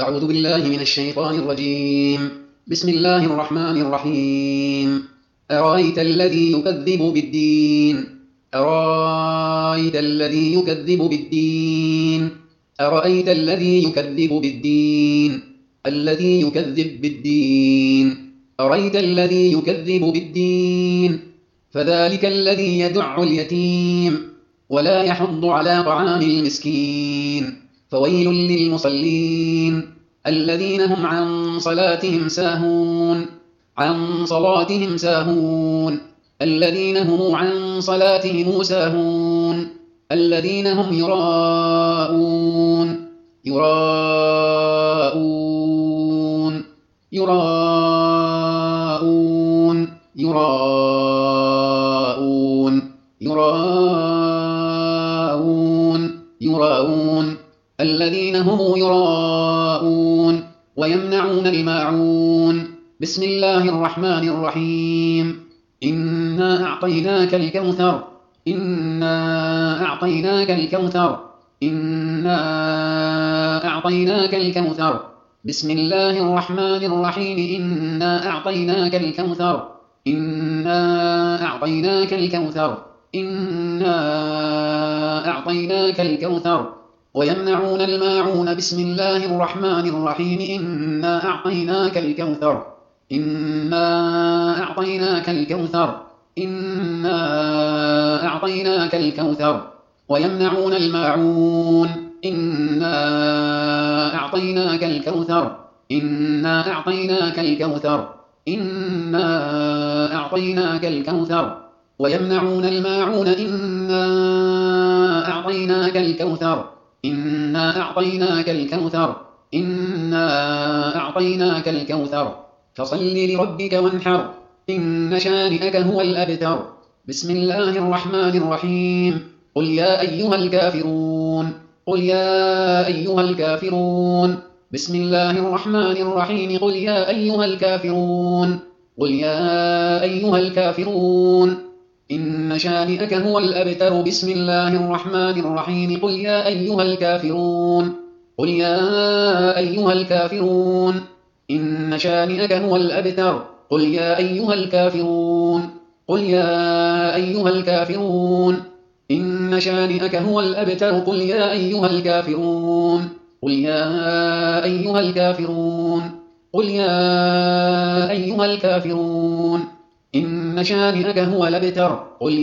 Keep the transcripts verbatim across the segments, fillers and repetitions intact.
أعوذ بالله من الشيطان الرجيم. بسم الله الرحمن الرحيم. أرأيت الذي يكذب بالدين أرأيت الذي يكذب بالدين أرأيت الذي يكذب بالدين الذي يكذب بالدين أرأيت الذي يكذب بالدين فذلك الذي يدع اليتيم ولا يحض على طعام المسكين فويل للمصلين الذين هم عن صلاتهم ساهون عن صلاتهم ساهون الذين هم عن صلاتهم ساهون الذين هم يراءون يراءون يراءون يراءون يراءون يراءون الذين هم يراءون ويمنعون الماعون. بسم الله الرحمن الرحيم. إنا أعطيناك الكوثر إنا أعطيناك الكوثر إنا أعطيناك الكوثر بسم الله الرحمن الرحيم. إنا أعطيناك الكوثر إنا أعطيناك الكوثر إنا أعطيناك الكوثر ويمنعون الماعون. بسم الله الرحمن الرحيم. إنا أعطيناك الكوثر إنا أعطيناك الكوثر إنا أعطيناك الكوثر ويمنعون الماعون. إنا أعطيناك الكوثر إنا أعطيناك الكوثر إنا أعطيناك الكوثر ويمنعون الماعون. إنا أعطيناك الكوثر إنا أعطيناك الكوثر إنا أعطيناك الكوثر فصل لربك وانحر إن شانئك هو الأبتر. بسم الله الرحمن الرحيم. قل يا أيها الكافرون قل يا أيها الكافرون بسم الله الرحمن الرحيم. قل يا أيها الكافرون قل يا أيها الكافرون إن شانئك هو الأبتر. بسم الله الرحمن الرحيم. قل يا أيها الكافرون قل يا أيها الكافرون إن شانئك هو الأبتر. قل يا أيها الكافرون قل يا أيها الكافرون إن شانئك هو الأبتر. قل يا أيها الكافرون قل يا أيها الكافرون قل يا أيها الكافرون إن شانئك هو الأبتر. قل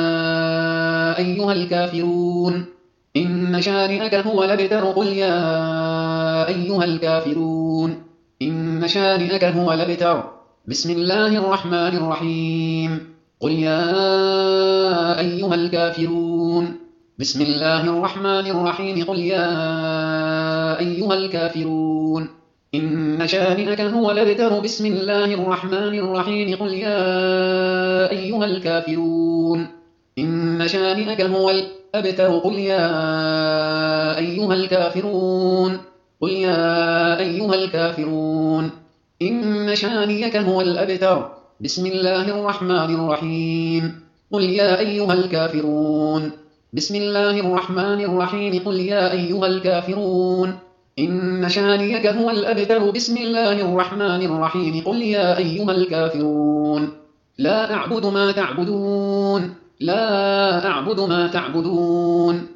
يا أيها الكافرون إن شانئك هو الأبتر. قل يا أيها الكافرون إن شانئك هو الأبتر. بسم الله الرحمن الرحيم. قل يا أيها الكافرون بسم الله الرحمن الرحيم. قل يا أيها الكافرون إن شانئك هو الأبتر. بسم الله الرحمن الرحيم. قل يا أيها الكافرون إن شانئك هو الأبتر. قل يا أيها الكافرون قل يا أيها الكافرون إن شانئك هو الأبتر. بسم الله الرحمن الرحيم. قل يا أيها الكافرون بسم الله الرحمن الرحيم. قل يا أيها الكافرون إن شانئك هو الأبتر. بسم الله الرحمن الرحيم. قل يا أيها الكافرون لا أعبد ما تعبدون لا أعبد ما تعبدون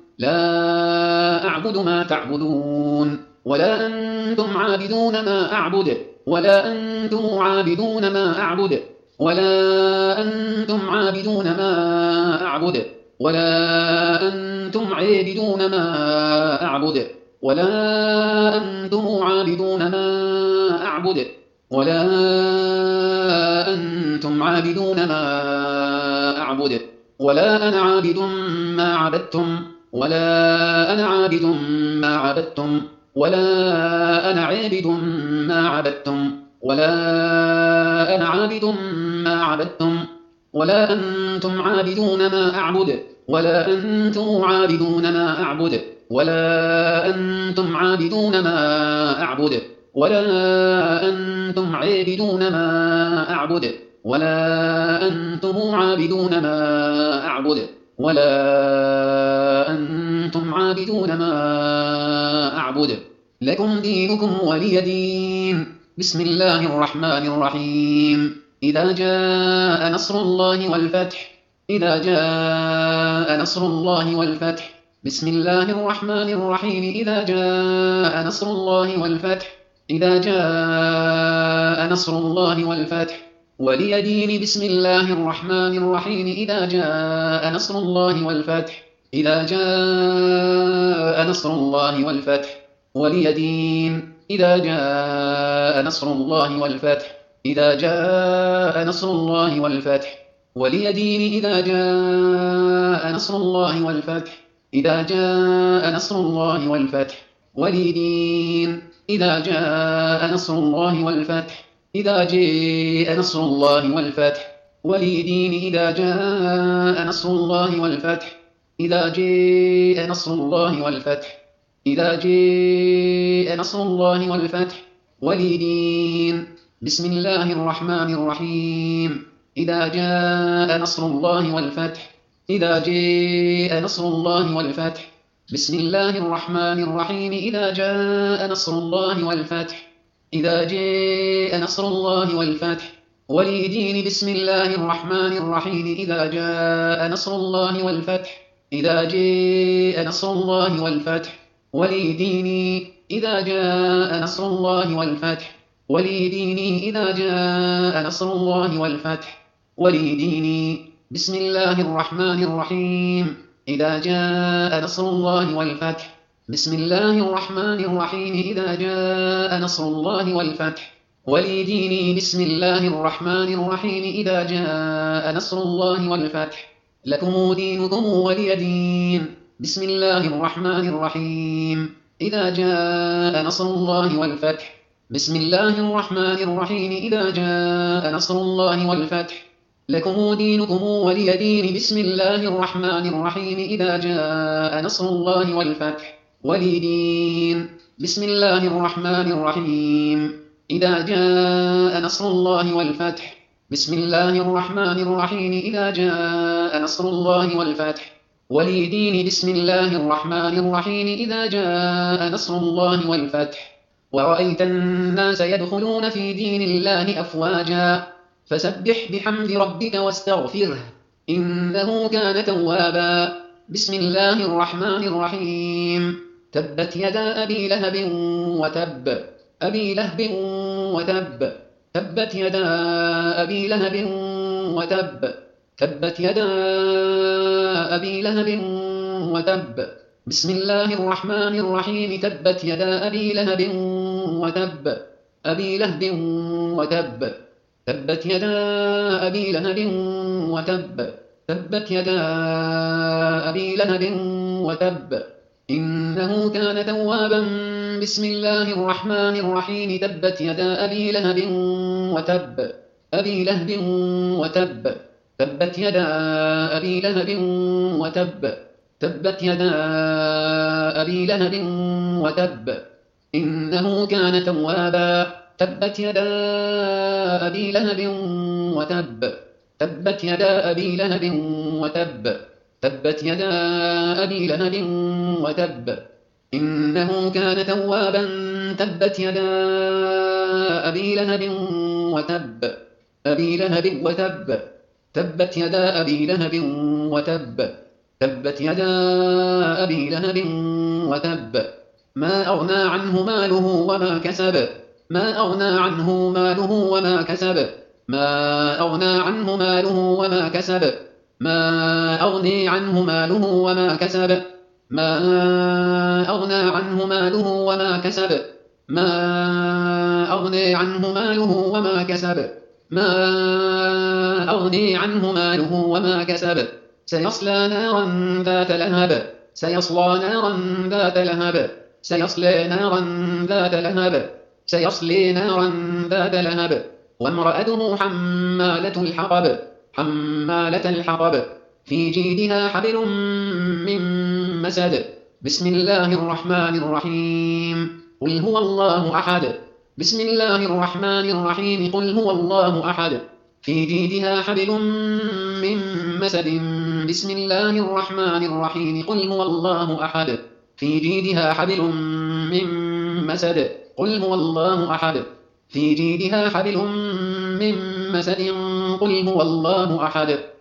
لا أعبد ما تعبدون ولا أنتم عابدون ما أعبد ولا أنتم عابدون ما أعبد ولا أنتم عابدون ما أعبد ولا أنتم عابدون ما أعبد ولا أنتم عابدون ما أعبد ولا أنتم عابدون ما أعبد ولا أنا عابد ما عبدتم ولا أنا عابد ما عبدتم ولا أنا عابد ما عبدتم ولا أنا عابد ما عبدتم ولا أنتم عابدون ما أعبد ولا أنتم عابدون ما أعبد ولا أنتم عابدون ما أعبد ولا أنتم عابدون ما أعبد ولا أنتم عابدون ما أعبد ولا أنتم عابدون ما أعبد لكم دينكم ولي دين. بسم الله الرحمن الرحيم. إذا جاء نصر الله والفتح إذا جاء نصر الله والفتح بسم الله الرحمن الرحيم. إذا جاء نصر الله والفتح إذا جاء نصر الله والفتح ولي دين. بسم الله الرحمن الرحيم. إذا جاء نصر الله والفتح إذا جاء نصر الله والفتح ولي دين. إذا جاء نصر الله والفتح إذا جاء نصر الله والفتح ولي دين. إذا جاء نصر الله والفتح إذا جاء نصر الله والفتح ولي دين. إذا جاء نصر الله والفتح إذا جاء نصر الله والفتح ولي دين. إذا جاء نصر الله والفتح إذا جاء نصر الله والفتح إذا جاء نصر الله والفتح ولي دين. بسم الله الرحمن الرحيم. إذا جاء نصر الله والفتح إذا جاء نصر الله والفتح بسم الله الرحمن الرحيم. إذا جاء نصر الله والفتح إذا جاء نصر الله والفتح ولي دين. بسم الله الرحمن الرحيم. إذا جاء نصر الله والفتح إذا جاء نصر الله والفتح ولي دين. إذا جاء نصر الله والفتح ولي دين. إذا جاء نصر الله والفتح ولي دين. بسم الله الرحمن الرحيم. إذا جاء نصر الله والفتح بسم الله الرحمن الرحيم. إذا جاء نصر الله والفتح ولي دين. بسم الله الرحمن الرحيم. إذا جاء نصر الله والفتح لكم دينكم ولي دين. بسم الله الرحمن الرحيم. إذا جاء نصر الله والفتح بسم الله الرحمن الرحيم. إذا جاء نصر الله والفتح لكم دينكم ولي دين. بسم الله الرحمن الرحيم. إذا جاء نصر الله والفتح ولي دين. بسم الله الرحمن الرحيم. إذا جاء نصر الله والفتح بسم الله الرحمن الرحيم. إذا جاء نصر الله والفتح ولي دين. بسم الله الرحمن الرحيم. إذا جاء نصر الله والفتح ورأيت الناس يدخلون في دين الله أفواجا فسبح بحمد ربك واستغفره إنه كان توابا. بسم الله الرحمن الرحيم. تبت يدا أبي لهب وتب أبي لهب وتب تبت يدا أبي لهب وتب تبت يدا أبي لهب وتب. بسم الله الرحمن الرحيم. تبت يدا أبي لهب وتب أبي لهب وتب تبت يدا أبي لهب وتب تبت يدا أبي لهب وتب إنه كان توابا. بسم الله الرحمن الرحيم. تبت يدا أبي لهب وتب أبي لهب وتب تبت يدا أبي لهب وتب تبت يدا أبي لهب وتب إنه كان توابا. تبت يدا أبي لهب وتب تبت يدا أبي لهب وتب تبت يدا أبي لهب وتب إنه كان توابا. تبت يدا أبي لهب وتب أبي لهب وتب تبت يدا أبي لهب وتب تبت يدا أبي لهب وتب ما أغنى عنه ماله وما كسب ما أغنى عنه ماله وما كسب ما أغنى عنه ماله وما كسب ما أغني عنه ماله وما كسب ما أغنى عنه ماله وما كسب ما أغني عنه ماله وما كسب ما أغني عنه ماله وما كسب سيصلى نارا ذات لهب سيصلى نارا ذات لهب سيصلى نارا ذات لهب سيصلي نارا ذات لهب وامرأته حمالة الحطب حمالة الحطب في جيدها حبل من مسد. بسم الله الرحمن الرحيم. قل هو الله أحد. بسم الله الرحمن الرحيم. قل هو الله أحد. في جيدها حبل من مسد. بسم الله الرحمن الرحيم. قل هو الله أحد. في جيدها حبل من مسد قل هو الله أحد في جيدها حبل من مسد قل هو الله أحد